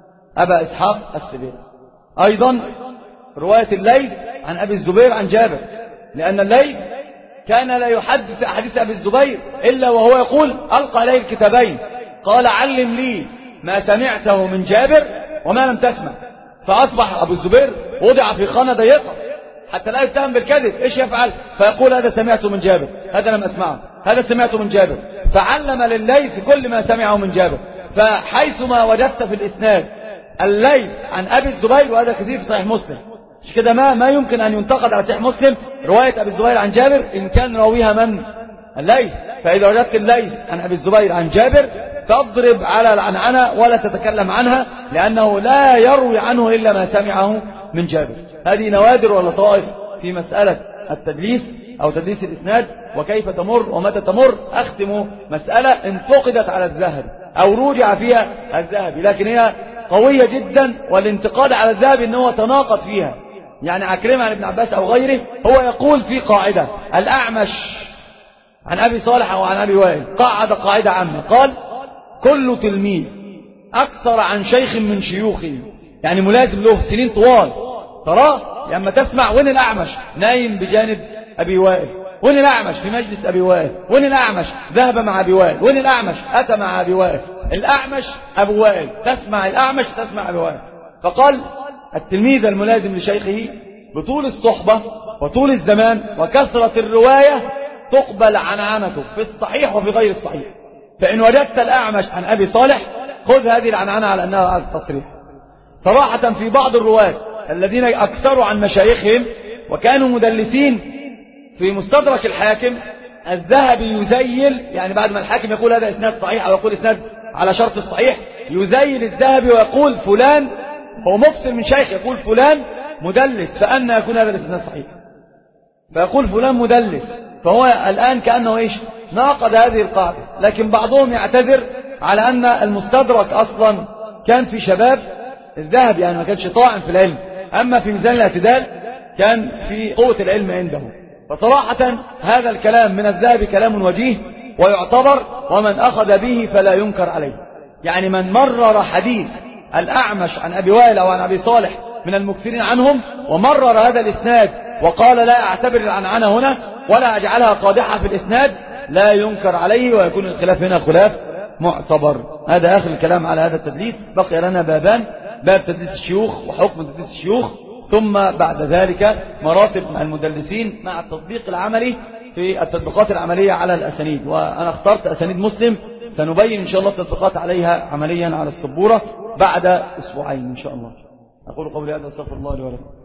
أبا إسحاق السبيعي. أيضا رواية الليث عن أبي الزبير عن جابر، لأن الليث كان لا يحدث أحاديث أبي الزبير إلا وهو يقول ألقى عليه الكتابين، قال علم لي ما سمعته من جابر وما لم تسمع. فأصبح أبو الزبير وضع في خانة ضيقة حتى لا يتهم بالكذب. إيش يفعل؟ فيقول هذا سمعته من جابر، هذا لم أسمعه، هذا سمعته من جابر. فعلم للليث كل ما سمعه من جابر. فحيثما وجدت في الإسناد الليث عن أبي الزبير، وهذا كثير في صحيح مسلم، مش كده ما ما يمكن أن ينتقد على صحيح مسلم رواية أبي الزبير عن جابر إن كان راويها من؟ الليث. فإذا وجدت الليث عن أبي الزبير عن جابر تضرب على العنعنة ولا تتكلم عنها، لأنه لا يروي عنه إلا ما سمعه من جابر. هذه نوادر ولطائف في مسألة التدليس. أو تدليس الإسناد وكيف تمر ومتى تمر. أختم مسألة انتقدت على الذهبي أو رجع فيها الذهبي، لكن هي قوية جدا، والانتقاد على الذهبي أنه تناقض فيها. يعني عكرمة عن ابن عباس أو غيره هو يقول في قاعدة الأعمش عن أبي صالح أو عن أبي وائل قاعدة قاعدة عامة، قال كل تلميذ أكثر عن شيخ من شيوخه، يعني ملازم له سنين طوال، تراه لما تسمع وين الأعمش نايم بجانب أبي وائل، وين الأعمش في مجلس أبي وائل، وين الأعمش ذهب مع أبي وائل، وين الأعمش أتى مع أبي وائل، الأعمش أبو وائل، تسمع الأعمش تسمع أبي وائل. فقال التلميذ الملازم لشيخه بطول الصحبة وطول الزمان وكثرة الرواية تقبل عنعنته في الصحيح وفي غير الصحيح. فإن وجدت الأعمش عن أبي صالح خذ هذه العنعنة على أنها على التصريح. صراحة في بعض الرواة الذين أكثروا عن مشايخهم وكانوا مدلسين في مستدرك الحاكم الذهبي يزيل، يعني بعد ما الحاكم يقول هذا إسناد صحيح أو يقول إسناد على شرط الصحيح يزيل الذهبي ويقول فلان هو مفصل من شيخ، يقول فلان مدلس، فأن يكون هذا الإسناد صحيح، فيقول فلان مدلس، فهو الآن كأنه إيش ناقض هذه القاعدة. لكن بعضهم يعتذر على أن المستدرك أصلا كان في شباب الذهبي، يعني ما كانش طاعن في العلم، أما في ميزان الاعتدال كان في قوة العلم عنده. فصراحة هذا الكلام من الذهبي كلام وجيه ويعتبر، ومن أخذ به فلا ينكر عليه. يعني من مرر حديث الأعمش عن أبي وائل أو عن أبي صالح من المكثرين عنهم ومرر هذا الإسناد وقال لا أعتبر العنعنة هنا ولا أجعلها قادحة في الإسناد لا ينكر عليه، ويكون الخلاف هنا خلاف معتبر. هذا آخر الكلام على هذا التدليس. بقي لنا بابان: باب تدليس الشيوخ وحكم تدليس الشيوخ، ثم بعد ذلك مراتب المدلسين مع التطبيق العملي في التطبيقات العملية على الأسانيد. وأنا اخترت أسانيد مسلم، سنبين إن شاء الله التطبيقات عليها عمليا على السبورة بعد أسبوعين إن شاء الله. أقول قولي هذا، استغفر الله لي ولكم.